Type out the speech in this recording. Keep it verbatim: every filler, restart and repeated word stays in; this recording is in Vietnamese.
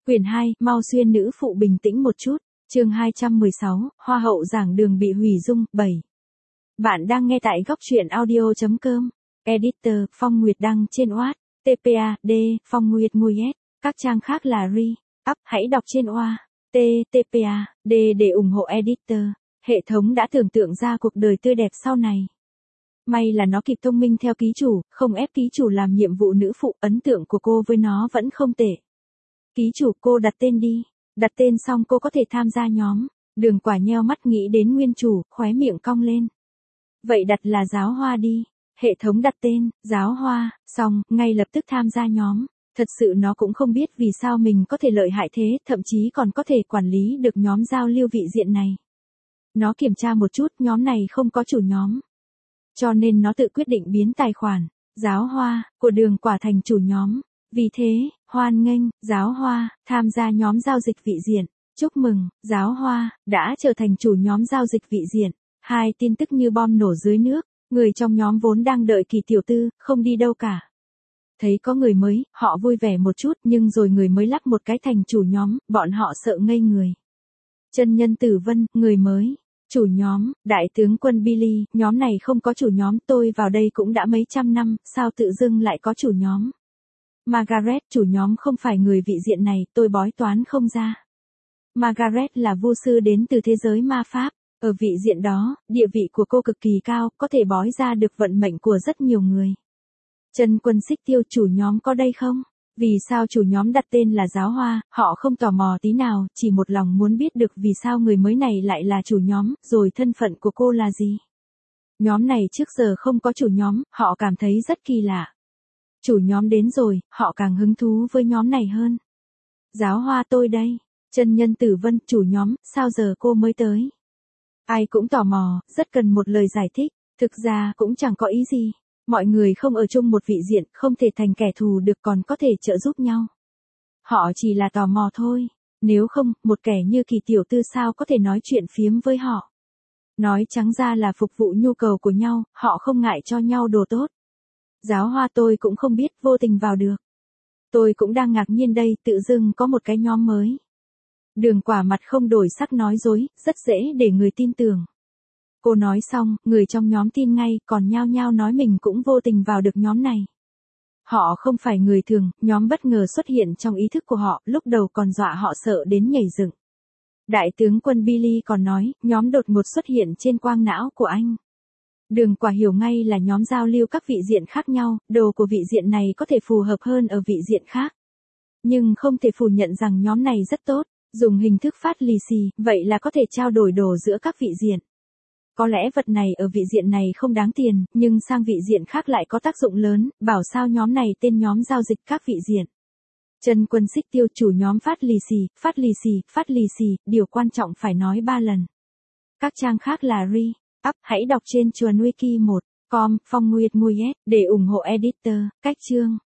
Quyển hai, mau xuyên nữ phụ bình tĩnh một chút. Chương hai trăm mười sáu, Hoa hậu giảng đường bị hủy dung, bảy. Bạn đang nghe tại góc truyện audio chấm com. Editor, Phong Nguyệt đăng trên oát. tê pê a, D, Phong Nguyệt ngồi S. Các trang khác là Re, Up, hãy đọc trên oa. T, tê pê a, D để ủng hộ editor. Hệ thống đã tưởng tượng ra cuộc đời tươi đẹp sau này. May là nó kịp thông minh theo ký chủ, không ép ký chủ làm nhiệm vụ nữ phụ, ấn tượng của cô với nó vẫn không tệ. Ký chủ, cô đặt tên đi. Đặt tên xong cô có thể tham gia nhóm. Đường Quả nheo mắt nghĩ đến nguyên chủ, khóe miệng cong lên. Vậy đặt là Giáo Hoa đi. Hệ thống đặt tên, Giáo Hoa, xong, ngay lập tức tham gia nhóm. Thật sự nó cũng không biết vì sao mình có thể lợi hại thế, thậm chí còn có thể quản lý được nhóm giao lưu vị diện này. Nó kiểm tra một chút, nhóm này không có chủ nhóm. Cho nên nó tự quyết định biến tài khoản, Giáo Hoa, của Đường Quả thành chủ nhóm. Vì thế, hoan nghênh, Giáo Hoa, tham gia nhóm giao dịch vị diện. Chúc mừng, Giáo Hoa, đã trở thành chủ nhóm giao dịch vị diện. Hai tin tức như bom nổ dưới nước, người trong nhóm vốn đang đợi Kỳ tiểu thư, không đi đâu cả. Thấy có người mới, họ vui vẻ một chút, nhưng rồi người mới lắc một cái thành chủ nhóm, bọn họ sợ ngây người. Chân nhân Tử Vân, người mới. Chủ nhóm, Đại tướng quân Billy, nhóm này không có chủ nhóm, tôi vào đây cũng đã mấy trăm năm, sao tự dưng lại có chủ nhóm. Margaret, chủ nhóm không phải người vị diện này, tôi bói toán không ra. Margaret là vu sư đến từ thế giới ma pháp, ở vị diện đó, địa vị của cô cực kỳ cao, có thể bói ra được vận mệnh của rất nhiều người. Chân quân Xích Tiêu, chủ nhóm có đây không? Vì sao chủ nhóm đặt tên là Giáo Hoa, họ không tò mò tí nào, chỉ một lòng muốn biết được vì sao người mới này lại là chủ nhóm, rồi thân phận của cô là gì. Nhóm này trước giờ không có chủ nhóm, họ cảm thấy rất kỳ lạ. Chủ nhóm đến rồi, họ càng hứng thú với nhóm này hơn. Giáo Hoa tôi đây. Chân nhân Tử Vân, chủ nhóm, sao giờ cô mới tới? Ai cũng tò mò, rất cần một lời giải thích, thực ra cũng chẳng có ý gì. Mọi người không ở chung một vị diện, không thể thành kẻ thù được còn có thể trợ giúp nhau. Họ chỉ là tò mò thôi, nếu không, một kẻ như Kỳ tiểu thư sao có thể nói chuyện phiếm với họ. Nói trắng ra là phục vụ nhu cầu của nhau, họ không ngại cho nhau đồ tốt. Giáo Hoa tôi cũng không biết, vô tình vào được. Tôi cũng đang ngạc nhiên đây, tự dưng có một cái nhóm mới. Đường Quả mặt không đổi sắc nói dối, rất dễ để người tin tưởng. Cô nói xong, người trong nhóm tin ngay, còn nhao nhao nói mình cũng vô tình vào được nhóm này. Họ không phải người thường, nhóm bất ngờ xuất hiện trong ý thức của họ, lúc đầu còn dọa họ sợ đến nhảy dựng. Đại tướng quân Billy còn nói, nhóm đột ngột xuất hiện trên quang não của anh. Đường Quả hiểu ngay là nhóm giao lưu các vị diện khác nhau, đồ của vị diện này có thể phù hợp hơn ở vị diện khác. Nhưng không thể phủ nhận rằng nhóm này rất tốt, dùng hình thức phát lì xì, vậy là có thể trao đổi đồ giữa các vị diện. Có lẽ vật này ở vị diện này không đáng tiền, nhưng sang vị diện khác lại có tác dụng lớn, bảo sao nhóm này tên nhóm giao dịch các vị diện. Chân quân Xích Tiêu, chủ nhóm phát lì xì, phát lì xì, phát lì xì, điều quan trọng phải nói ba lần. Các trang khác là Re, Up, hãy đọc trên chuồn wiki một chấm com, Phong Nguyệt ngồi S, để ủng hộ editor, cách chương.